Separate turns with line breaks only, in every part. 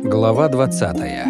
Глава 20.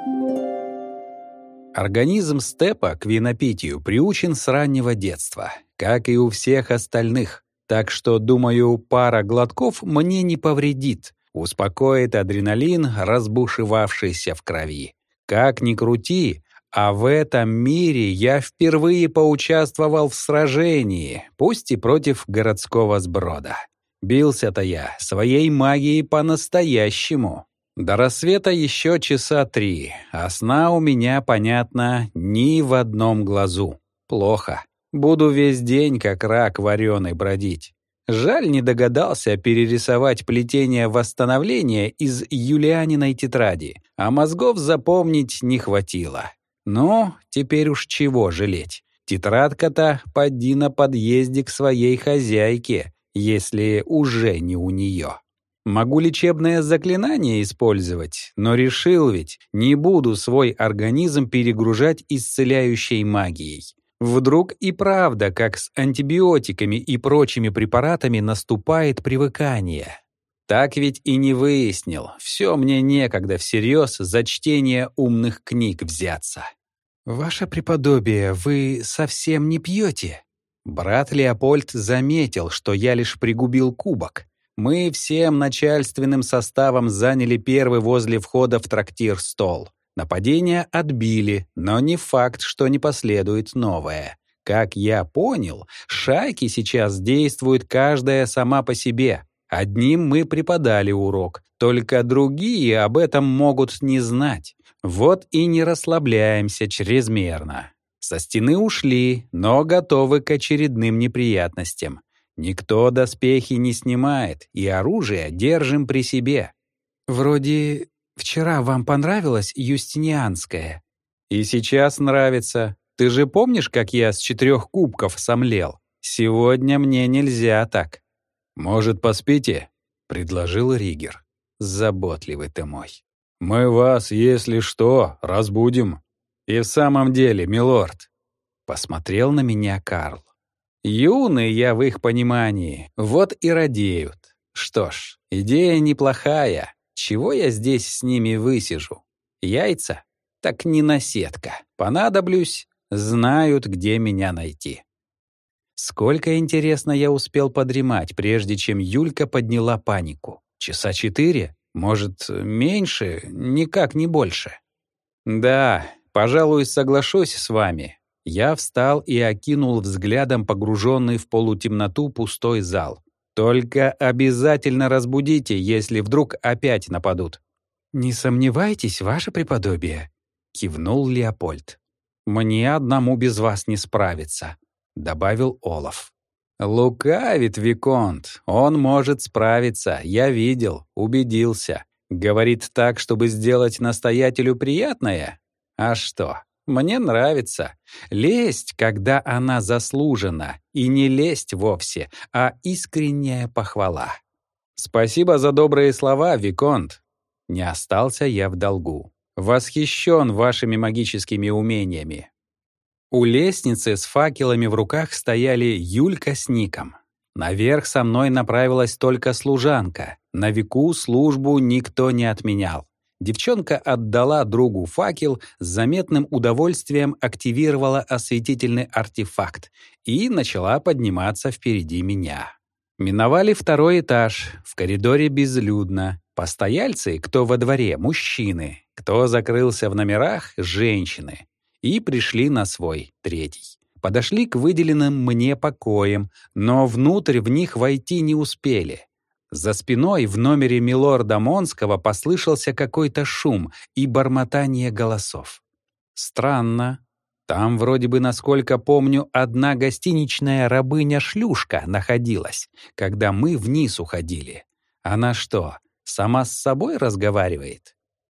Организм Степа к винопитию приучен с раннего детства, как и у всех остальных, так что, думаю, пара глотков мне не повредит, успокоит адреналин, разбушевавшийся в крови. Как ни крути, а в этом мире я впервые поучаствовал в сражении, пусть и против городского сброда. Бился-то я своей магией по-настоящему. До рассвета еще часа 3, а сна у меня, понятно, ни в одном глазу. Плохо. Буду весь день как рак вареный бродить. Жаль, не догадался перерисовать плетение восстановления из Юлианиной тетради, а мозгов запомнить не хватило. Ну, теперь уж чего жалеть. Тетрадка-то поди на подъезде к своей хозяйке, если уже не у нее. Могу лечебное заклинание использовать, но решил ведь, не буду свой организм перегружать исцеляющей магией. Вдруг и правда, как с антибиотиками и прочими препаратами, наступает привыкание. Так ведь и не выяснил. Все мне некогда всерьез за чтение умных книг взяться. «Ваше преподобие, вы совсем не пьете?» Брат Леопольд заметил, что я лишь пригубил кубок. Мы всем начальственным составом заняли первый возле входа в трактир стол. Нападение отбили, но не факт, что не последует новое. Как я понял, шайки сейчас действуют каждая сама по себе. Одним мы преподали урок, только другие об этом могут не знать. Вот и не расслабляемся чрезмерно. Со стены ушли, но готовы к очередным неприятностям. Никто доспехи не снимает, и оружие держим при себе. Вроде вчера вам понравилось юстинианское. И сейчас нравится. Ты же помнишь, как я с 4 кубков сомлел? Сегодня мне нельзя так. Может, поспите? Предложил Ригер. Заботливый ты мой. Мы вас, если что, разбудим. И в самом деле, милорд. Посмотрел на меня Карл. Юный я в их понимании, вот и радеют. Что ж, идея неплохая. Чего я здесь с ними высижу? Яйца? Так не наседка. Понадоблюсь, знают, где меня найти. Сколько, интересно, я успел подремать, прежде чем Юлька подняла панику? Часа 4? Может, меньше, никак не больше. Да, пожалуй, соглашусь с вами. Я встал и окинул взглядом погруженный в полутемноту пустой зал. «Только обязательно разбудите, если вдруг опять нападут». «Не сомневайтесь, ваше преподобие», — кивнул Леопольд. «Мне одному без вас не справиться», — добавил Олаф. «Лукавит Виконт, он может справиться, я видел, убедился. Говорит так, чтобы сделать настоятелю приятное? А что?» Мне нравится. Лесть, когда она заслужена, и не лесть вовсе, а искренняя похвала. Спасибо за добрые слова, Виконт. Не остался я в долгу. Восхищен вашими магическими умениями. У лестницы с факелами в руках стояли Юлька с Ником. Наверх со мной направилась только служанка. На веку службу никто не отменял. Девчонка отдала другу факел, с заметным удовольствием активировала осветительный артефакт и начала подниматься впереди меня. Миновали 2-й этаж, в коридоре безлюдно. Постояльцы, кто во дворе, мужчины, кто закрылся в номерах, женщины. И пришли на свой 3-й. Подошли к выделенным мне покоям, но внутрь в них войти не успели. За спиной в номере милорда Монского послышался какой-то шум и бормотание голосов. Странно. Там вроде бы, насколько помню, одна гостиничная рабыня-шлюшка находилась, когда мы вниз уходили. Она что, сама с собой разговаривает?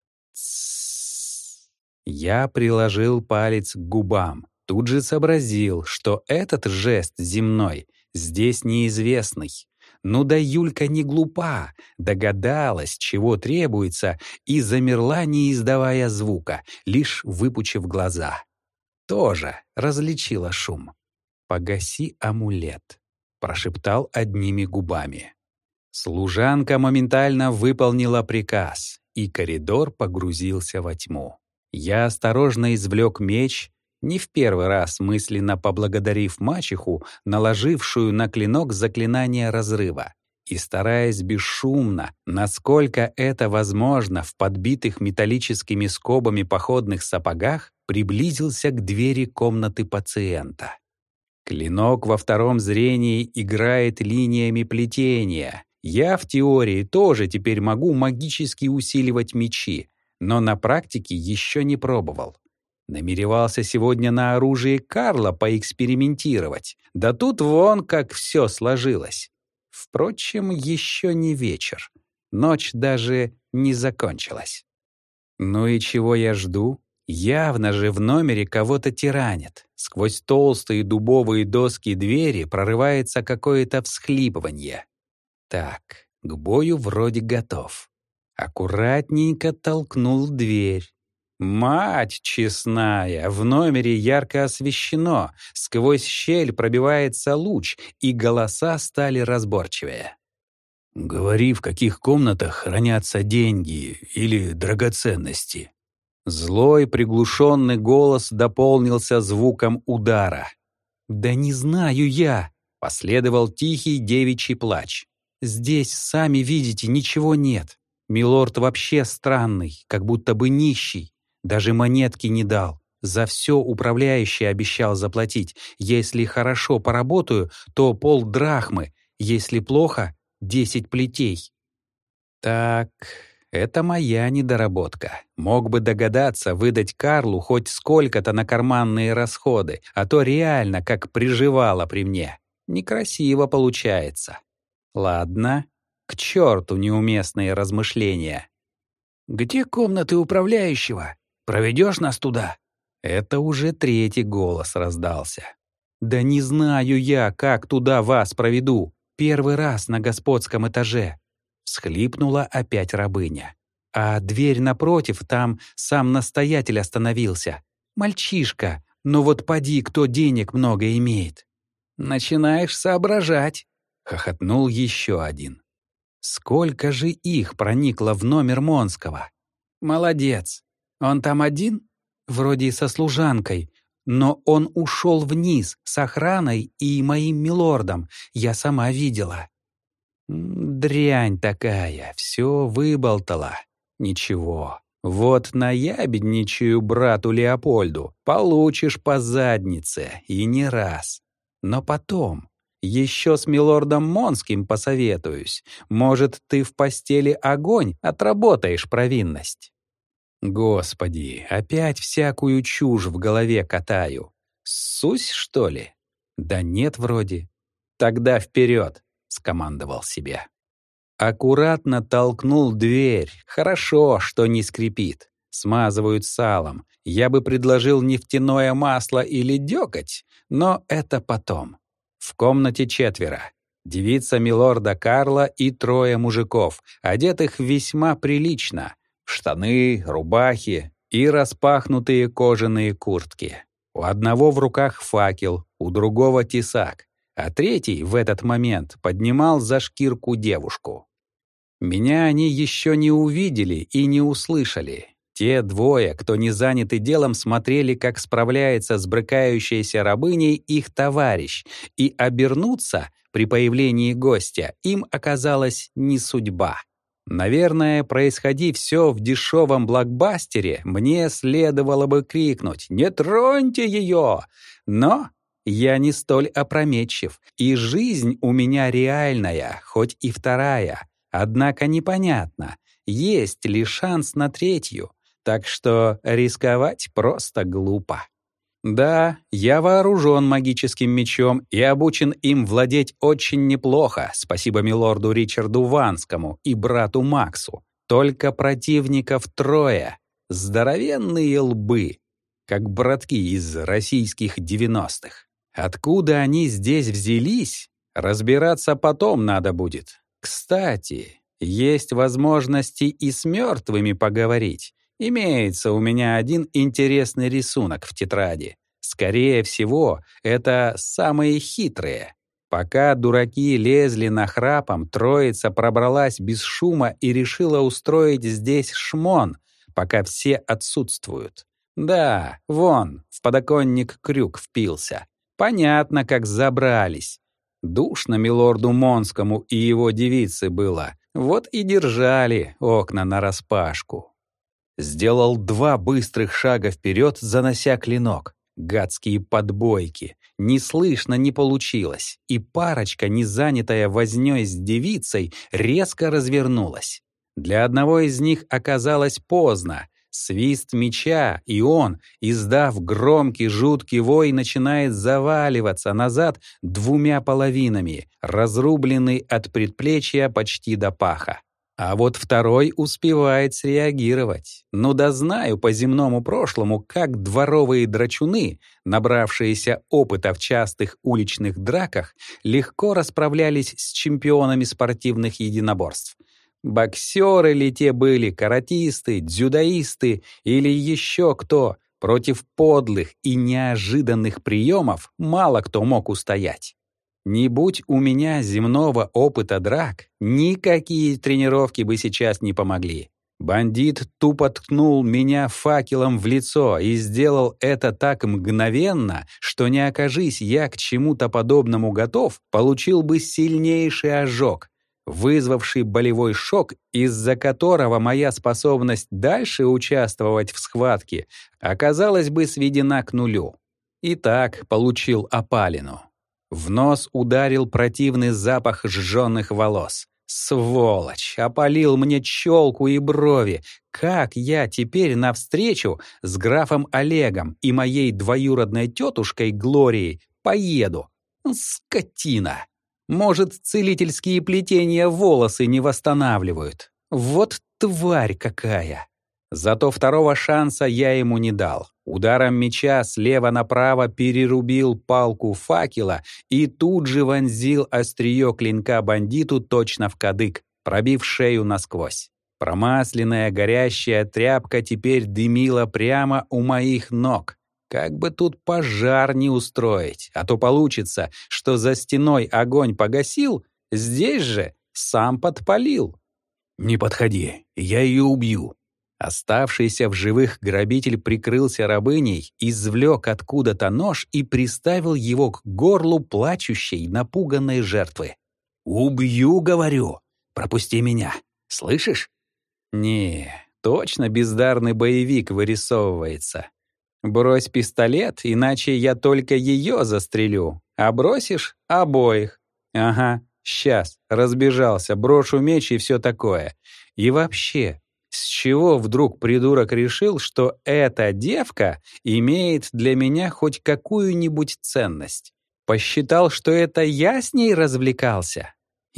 Тссс. Я приложил палец к губам. Тут же сообразил, что этот жест земной здесь неизвестный. Ну да Юлька не глупа, догадалась, чего требуется, и замерла, не издавая звука, лишь выпучив глаза. Тоже различила шум. «Погаси амулет», — прошептал одними губами. Служанка моментально выполнила приказ, и коридор погрузился во тьму. Я осторожно извлек меч, не в первый раз мысленно поблагодарив мачеху, наложившую на клинок заклинание разрыва, и стараясь бесшумно, насколько это возможно в подбитых металлическими скобами походных сапогах, приблизился к двери комнаты пациента. Клинок во втором зрении играет линиями плетения. Я в теории тоже теперь могу магически усиливать мечи, но на практике еще не пробовал. Намеревался сегодня на оружии Карла поэкспериментировать. Да тут вон как все сложилось. Впрочем, еще не вечер. Ночь даже не закончилась. Ну и чего я жду? Явно же в номере кого-то тиранят. Сквозь толстые дубовые доски двери прорывается какое-то всхлипывание. Так, к бою вроде готов. Аккуратненько толкнул дверь. Мать честная, в номере ярко освещено, сквозь щель пробивается луч, и голоса стали разборчивее. «Говори, в каких комнатах хранятся деньги или драгоценности». Злой приглушенный голос дополнился звуком удара. «Да не знаю я!» — последовал тихий девичий плач. «Здесь, сами видите, ничего нет. Милорд вообще странный, как будто бы нищий. Даже монетки не дал. За все управляющий обещал заплатить. Если хорошо поработаю, то 0,5 драхмы. Если плохо — 10 плетей». Так, это моя недоработка. Мог бы догадаться выдать Карлу хоть сколько-то на карманные расходы, а то реально как приживало при мне. Некрасиво получается. Ладно, к черту неуместные размышления. «Где комнаты управляющего? Проведешь нас туда?» Это уже третий голос раздался. «Да не знаю я, как туда вас проведу. Первый раз на господском этаже». Всхлипнула опять рабыня. «А дверь напротив, там сам настоятель остановился. Мальчишка, но вот поди, кто денег много имеет». «Начинаешь соображать», — хохотнул еще один. Сколько же их проникло в номер Монского? «Молодец. Он там один?» «Вроде со служанкой. Но он ушел вниз с охраной и моим милордом. Я сама видела». Дрянь такая, все выболтала. Ничего, вот наябедничаю брату Леопольду, получишь по заднице, и не раз. Но потом, еще с милордом Монским посоветуюсь. Может, ты в постели огонь отработаешь провинность. Господи, опять всякую чушь в голове катаю. Ссусь, что ли? Да нет, вроде. Тогда вперед. — скомандовал себе. Аккуратно толкнул дверь. Хорошо, что не скрипит. Смазывают салом. Я бы предложил нефтяное масло или дёготь, но это потом. В комнате 4. Девица милорда Карла и 3 мужиков, одетых весьма прилично. В штаны, рубахи и распахнутые кожаные куртки. У одного в руках факел, у другого тесак. А третий в этот момент поднимал за шкирку девушку. Меня они еще не увидели и не услышали. Те двое, кто не заняты делом, смотрели, как справляется с брыкающейся рабыней их товарищ, и обернуться при появлении гостя им оказалась не судьба. Наверное, происходи все в дешевом блокбастере, мне следовало бы крикнуть «Не троньте ее!», но я не столь опрометчив, и жизнь у меня реальная, хоть и вторая. Однако непонятно, есть ли шанс на третью, так что рисковать просто глупо. Да, я вооружен магическим мечом и обучен им владеть очень неплохо, спасибо милорду Ричарду Ванскому и брату Максу. Только противников 3, здоровенные лбы, как братки из российских 90-х. Откуда они здесь взялись, разбираться потом надо будет. Кстати, есть возможности и с мертвыми поговорить. Имеется у меня один интересный рисунок в тетради. Скорее всего, это самые хитрые. Пока дураки лезли нахрапом, троица пробралась без шума и решила устроить здесь шмон, пока все отсутствуют. Да, вон, в подоконник крюк впился. Понятно, как забрались. Душно милорду Монскому и его девице было. Вот и держали окна нараспашку. Сделал 2 быстрых шага вперед, занося клинок. Гадские подбойки. Не слышно не получилось, и парочка, не занятая вознёй с девицей, резко развернулась. Для одного из них оказалось поздно. Свист меча, и он, издав громкий жуткий вой, начинает заваливаться назад 2 половинами, разрубленный от предплечья почти до паха. А вот второй успевает среагировать. Ну да знаю по земному прошлому, как дворовые драчуны, набравшиеся опыта в частых уличных драках, легко расправлялись с чемпионами спортивных единоборств. Боксеры ли те были, каратисты, дзюдоисты или еще кто, против подлых и неожиданных приемов мало кто мог устоять. Не будь у меня земного опыта драк, никакие тренировки бы сейчас не помогли. Бандит тупо ткнул меня факелом в лицо и сделал это так мгновенно, что не окажись я к чему-то подобному готов, получил бы сильнейший ожог, вызвавший болевой шок, из-за которого моя способность дальше участвовать в схватке оказалась бы сведена к нулю. И так получил опалину. В нос ударил противный запах сжёных волос. Сволочь! Опалил мне челку и брови. Как я теперь навстречу с графом Олегом и моей двоюродной тетушкой Глорией поеду? Скотина! Может, целительские плетения волосы не восстанавливают? Вот тварь какая! Зато второго шанса я ему не дал. Ударом меча слева направо перерубил палку факела и тут же вонзил острие клинка бандиту точно в кадык, пробив шею насквозь. Промасленная горящая тряпка теперь дымила прямо у моих ног. Как бы тут пожар не устроить, а то получится, что за стеной огонь погасил, здесь же сам подпалил. «Не подходи, я ее убью». Оставшийся в живых грабитель прикрылся рабыней, извлек откуда-то нож и приставил его к горлу плачущей, напуганной жертвы. «Убью, говорю! Пропусти меня! Слышишь?» «Не, точно бездарный боевик вырисовывается. Брось пистолет, иначе я только ее застрелю, а бросишь — обоих. Ага, сейчас, разбежался, брошу меч и все такое. И вообще, с чего вдруг придурок решил, что эта девка имеет для меня хоть какую-нибудь ценность? Посчитал, что это я с ней развлекался?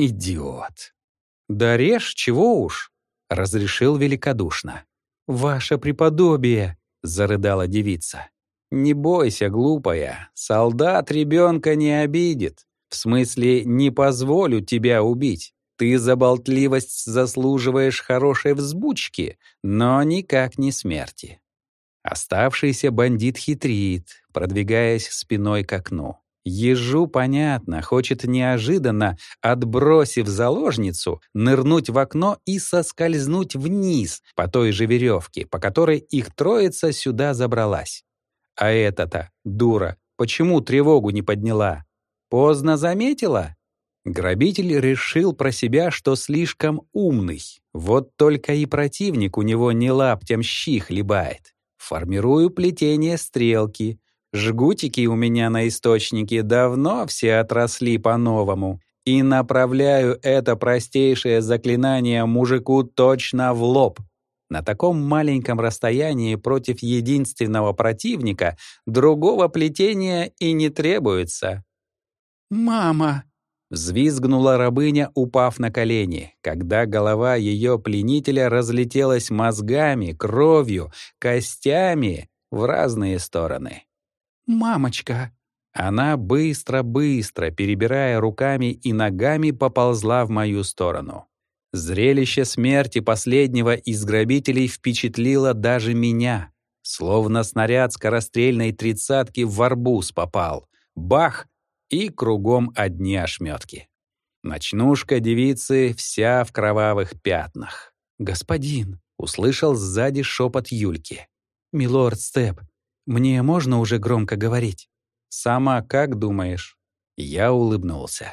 Идиот. «Да режь, чего уж», — разрешил великодушно. «Ваше преподобие», — зарыдала девица. «Не бойся, глупая, солдат ребенка не обидит. В смысле, не позволю тебя убить. Ты за болтливость заслуживаешь хорошей взбучки, но никак не смерти». Оставшийся бандит хитрит, продвигаясь спиной к окну. Ежу, понятно, хочет неожиданно, отбросив заложницу, нырнуть в окно и соскользнуть вниз по той же веревке, по которой их троица сюда забралась. А эта-то, дура, почему тревогу не подняла? Поздно заметила? Грабитель решил про себя, что слишком умный. Вот только и противник у него не лаптем щи хлебает. Формирую плетение стрелки. Жгутики у меня на источнике давно все отросли по-новому. И направляю это простейшее заклинание мужику точно в лоб. На таком маленьком расстоянии против единственного противника другого плетения и не требуется. «Мама!» — взвизгнула рабыня, упав на колени, когда голова ее пленителя разлетелась мозгами, кровью, костями в разные стороны. «Мамочка!» Она быстро-быстро, перебирая руками и ногами, поползла в мою сторону. Зрелище смерти последнего из грабителей впечатлило даже меня. Словно снаряд скорострельной тридцатки в арбуз попал. Бах! и кругом одни ошметки. Ночнушка девицы вся в кровавых пятнах. «Господин!» — услышал сзади шепот Юльки. «Милорд Степ, мне можно уже громко говорить?» «Сама как думаешь?» Я улыбнулся.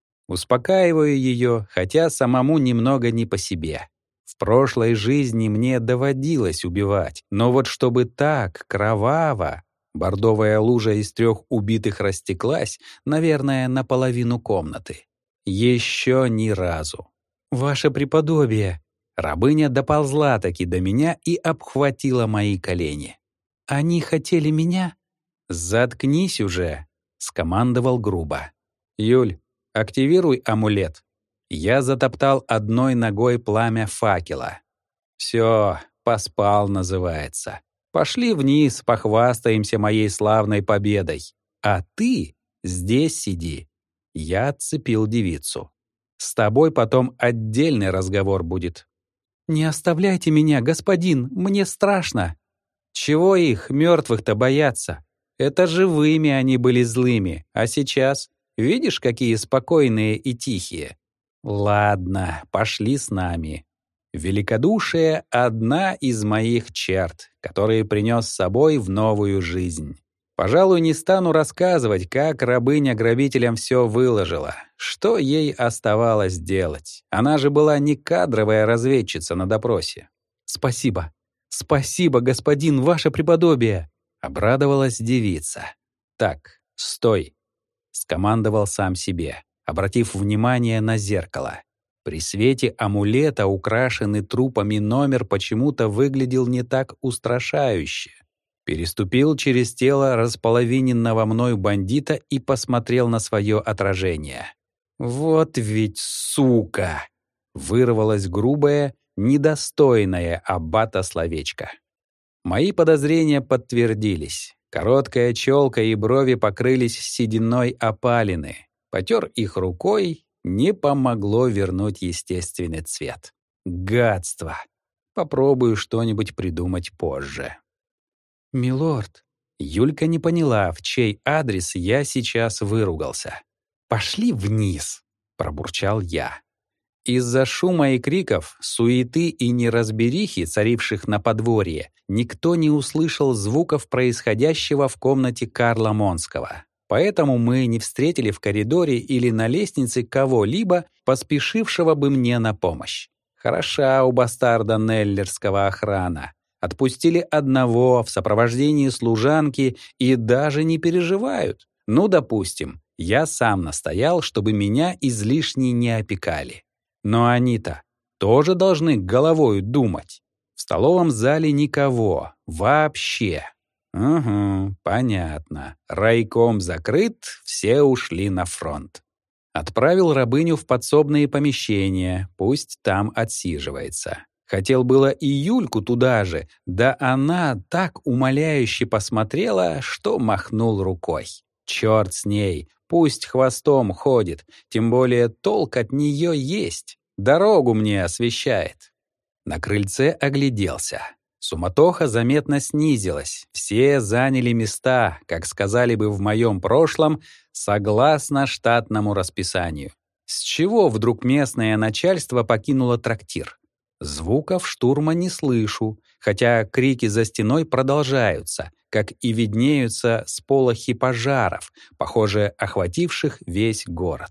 Успокаиваю ее, хотя самому немного не по себе. В прошлой жизни мне доводилось убивать, но вот чтобы так, кроваво... Бордовая лужа из 3 убитых растеклась, наверное, наполовину комнаты. Еще ни разу. «Ваше преподобие!» Рабыня доползла-таки до меня и обхватила мои колени. «Они хотели меня?» «Заткнись уже!» — скомандовал грубо. «Юль, активируй амулет». Я затоптал одной ногой пламя факела. «Все, поспал, называется. Пошли вниз, похвастаемся моей славной победой. А ты здесь сиди». Я отцепил девицу. «С тобой потом отдельный разговор будет». «Не оставляйте меня, господин, мне страшно». «Чего их, мертвых-то, бояться? Это живыми они были злыми, а сейчас, видишь, какие спокойные и тихие? Ладно, пошли с нами». Великодушие — одна из моих черт, которые принес с собой в новую жизнь. Пожалуй, не стану рассказывать, как рабыня грабителям все выложила, что ей оставалось делать. Она же была не кадровая разведчица на допросе. «Спасибо, спасибо, господин, ваше преподобие!» — обрадовалась девица. «Так, стой!» — скомандовал сам себе, обратив внимание на зеркало. При свете амулета, украшенный трупами номер, почему-то выглядел не так устрашающе. Переступил через тело располовиненного мной бандита и посмотрел на свое отражение. «Вот ведь сука!» — вырвалось грубое, недостойное аббата словечко. Мои подозрения подтвердились. Короткая челка и брови покрылись сединой опалины. Потер их рукой. Не помогло вернуть естественный цвет. Гадство. Попробую что-нибудь придумать позже. «Милорд». Юлька не поняла, в чей адрес я сейчас выругался. «Пошли вниз», — пробурчал я. Из-за шума и криков, суеты и неразберихи, царивших на подворье, никто не услышал звуков происходящего в комнате Карла Монского. Поэтому мы не встретили в коридоре или на лестнице кого-либо, поспешившего бы мне на помощь. Хороша у бастарда Неллерского охрана. Отпустили одного в сопровождении служанки и даже не переживают. Ну, допустим, я сам настоял, чтобы меня излишне не опекали. Но они-то тоже должны головой думать. В столовом зале никого. Вообще. Угу, понятно. Райком закрыт, все ушли на фронт. Отправил рабыню в подсобные помещения, пусть там отсиживается. Хотел было и Юльку туда же, да она так умоляюще посмотрела, что махнул рукой. Черт с ней, пусть хвостом ходит, тем более толк от нее есть. Дорогу мне освещает. На крыльце огляделся. Суматоха заметно снизилась. Все заняли места, как сказали бы в моем прошлом, согласно штатному расписанию. С чего вдруг местное начальство покинуло трактир? Звуков штурма не слышу, хотя крики за стеной продолжаются, как и виднеются сполохи пожаров, похоже, охвативших весь город.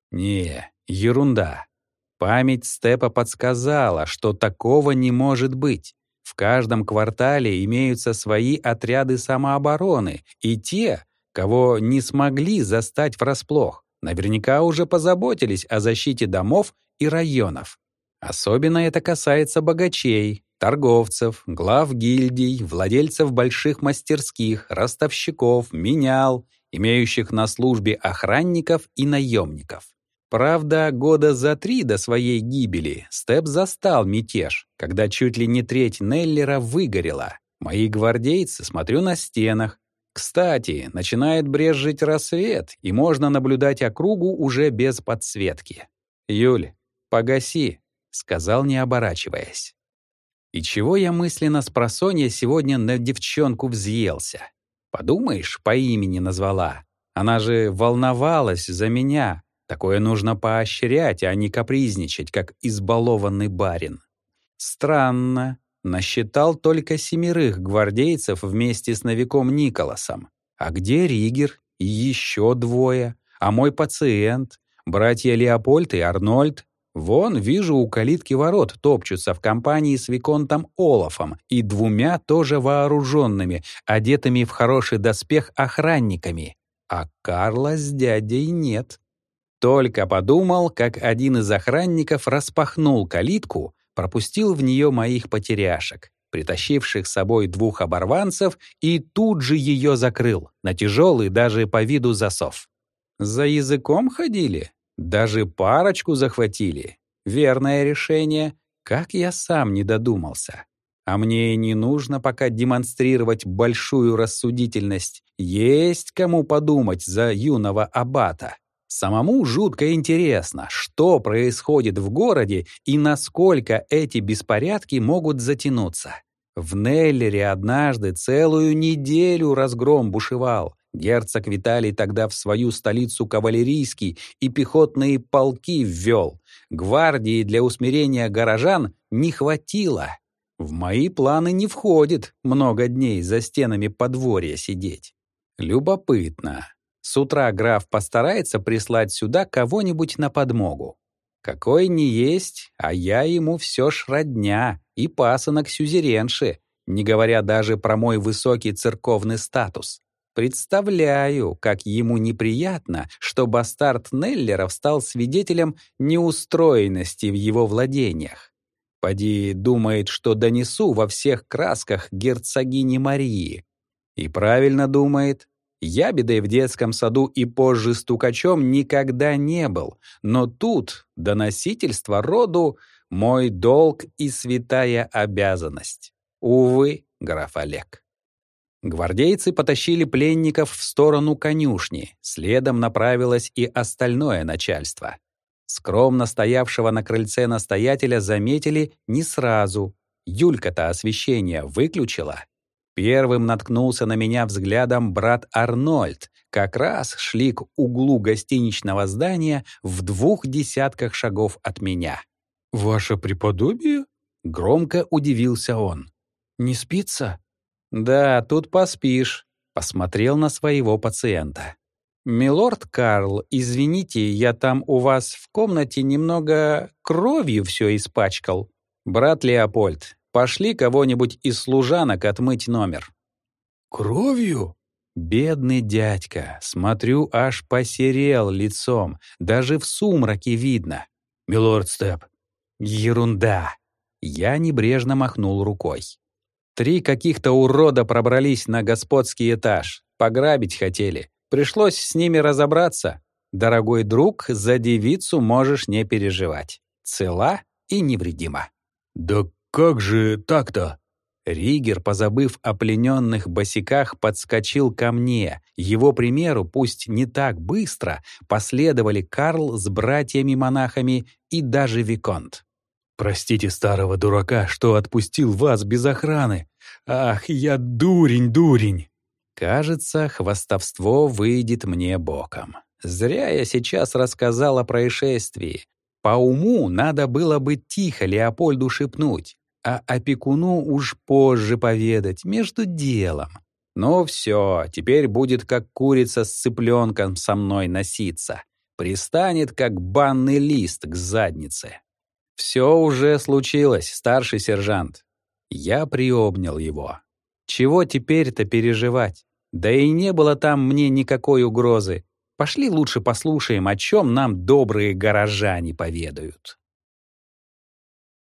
Не, ерунда. Память Степа подсказала, что такого не может быть. В каждом квартале имеются свои отряды самообороны, и те, кого не смогли застать врасплох, наверняка уже позаботились о защите домов и районов. Особенно это касается богачей, торговцев, глав гильдий, владельцев больших мастерских, ростовщиков, менял, имеющих на службе охранников и наемников. Правда, года за 3 до своей гибели Степ застал мятеж, когда чуть ли не треть Неллера выгорела. Мои гвардейцы, смотрю, на стенах. Кстати, начинает брезжить рассвет, и можно наблюдать округу уже без подсветки. «Юль, погаси», — сказал, не оборачиваясь. И чего я мысленно спросонья сегодня на девчонку взъелся? Подумаешь, по имени назвала. Она же волновалась за меня. Такое нужно поощрять, а не капризничать, как избалованный барин. Странно. Насчитал только 7 гвардейцев вместе с новиком Николасом. А где Ригер и еще 2? А мой пациент? Братья Леопольд и Арнольд? Вон, вижу, у калитки ворот топчутся в компании с виконтом Олафом и 2 тоже вооруженными, одетыми в хороший доспех охранниками. А Карла с дядей нет. Только подумал, как один из охранников распахнул калитку, пропустил в нее моих потеряшек, притащивших с собой 2 оборванцев, и тут же ее закрыл, на тяжелый даже по виду засов. За языком ходили? Даже парочку захватили. Верное решение, как я сам не додумался. А мне и не нужно пока демонстрировать большую рассудительность. Есть кому подумать за юного аббата. Самому жутко интересно, что происходит в городе и насколько эти беспорядки могут затянуться. В Неллере однажды целую неделю разгром бушевал. Герцог Виталий тогда в свою столицу кавалерийские и пехотные полки ввел. Гвардии для усмирения горожан не хватило. В мои планы не входит много дней за стенами подворья сидеть. Любопытно. С утра граф постарается прислать сюда кого-нибудь на подмогу. Какой ни есть, а я ему все ж родня и пасынок сюзеренши, не говоря даже про мой высокий церковный статус. Представляю, как ему неприятно, что бастард Неллеров стал свидетелем неустроенности в его владениях. Поди думает, что донесу во всех красках герцогини Марии. И правильно думает. Ябедой в детском саду и позже стукачом никогда не был, но тут доносительство роду — мой долг и святая обязанность. Увы, граф Олег. Гвардейцы потащили пленников в сторону конюшни, следом направилось и остальное начальство. Скромно стоявшего на крыльце настоятеля заметили не сразу. Юлька-то освещение выключила. Первым наткнулся на меня взглядом брат Арнольд. Как раз шли к углу гостиничного здания в 20 шагов от меня. «Ваше преподобие?» — громко удивился он. «Не спится?» «Да, тут поспишь», — посмотрел на своего пациента. «Милорд Карл, извините, я там у вас в комнате немного кровью все испачкал. Брат Леопольд, пошли кого-нибудь из служанок отмыть номер». «Кровью?» Бедный дядька, смотрю, аж посерел лицом, даже в сумраке видно. «Милорд Степ». «Ерунда». Я небрежно махнул рукой. 3 каких-то урода пробрались на господский этаж. Пограбить хотели. Пришлось с ними разобраться. Дорогой друг, за девицу можешь не переживать. Цела и невредима. «Да как же так-то?» Ригер, позабыв о плененных босиках, подскочил ко мне. Его примеру, пусть не так быстро, последовали Карл с братьями-монахами и даже виконт. «Простите старого дурака, что отпустил вас без охраны. Ах, я дурень. Кажется, хвастовство выйдет мне боком. Зря я сейчас рассказал о происшествии. По уму надо было бы тихо Леопольду шепнуть, а опекуну уж позже поведать, между делом. Ну все, теперь будет как курица с цыпленком со мной носиться. Пристанет, как банный лист к заднице. «Все уже случилось, старший сержант». Я приобнял его. Чего теперь-то переживать? Да и не было там мне никакой угрозы. Пошли лучше послушаем, о чем нам добрые горожане поведают.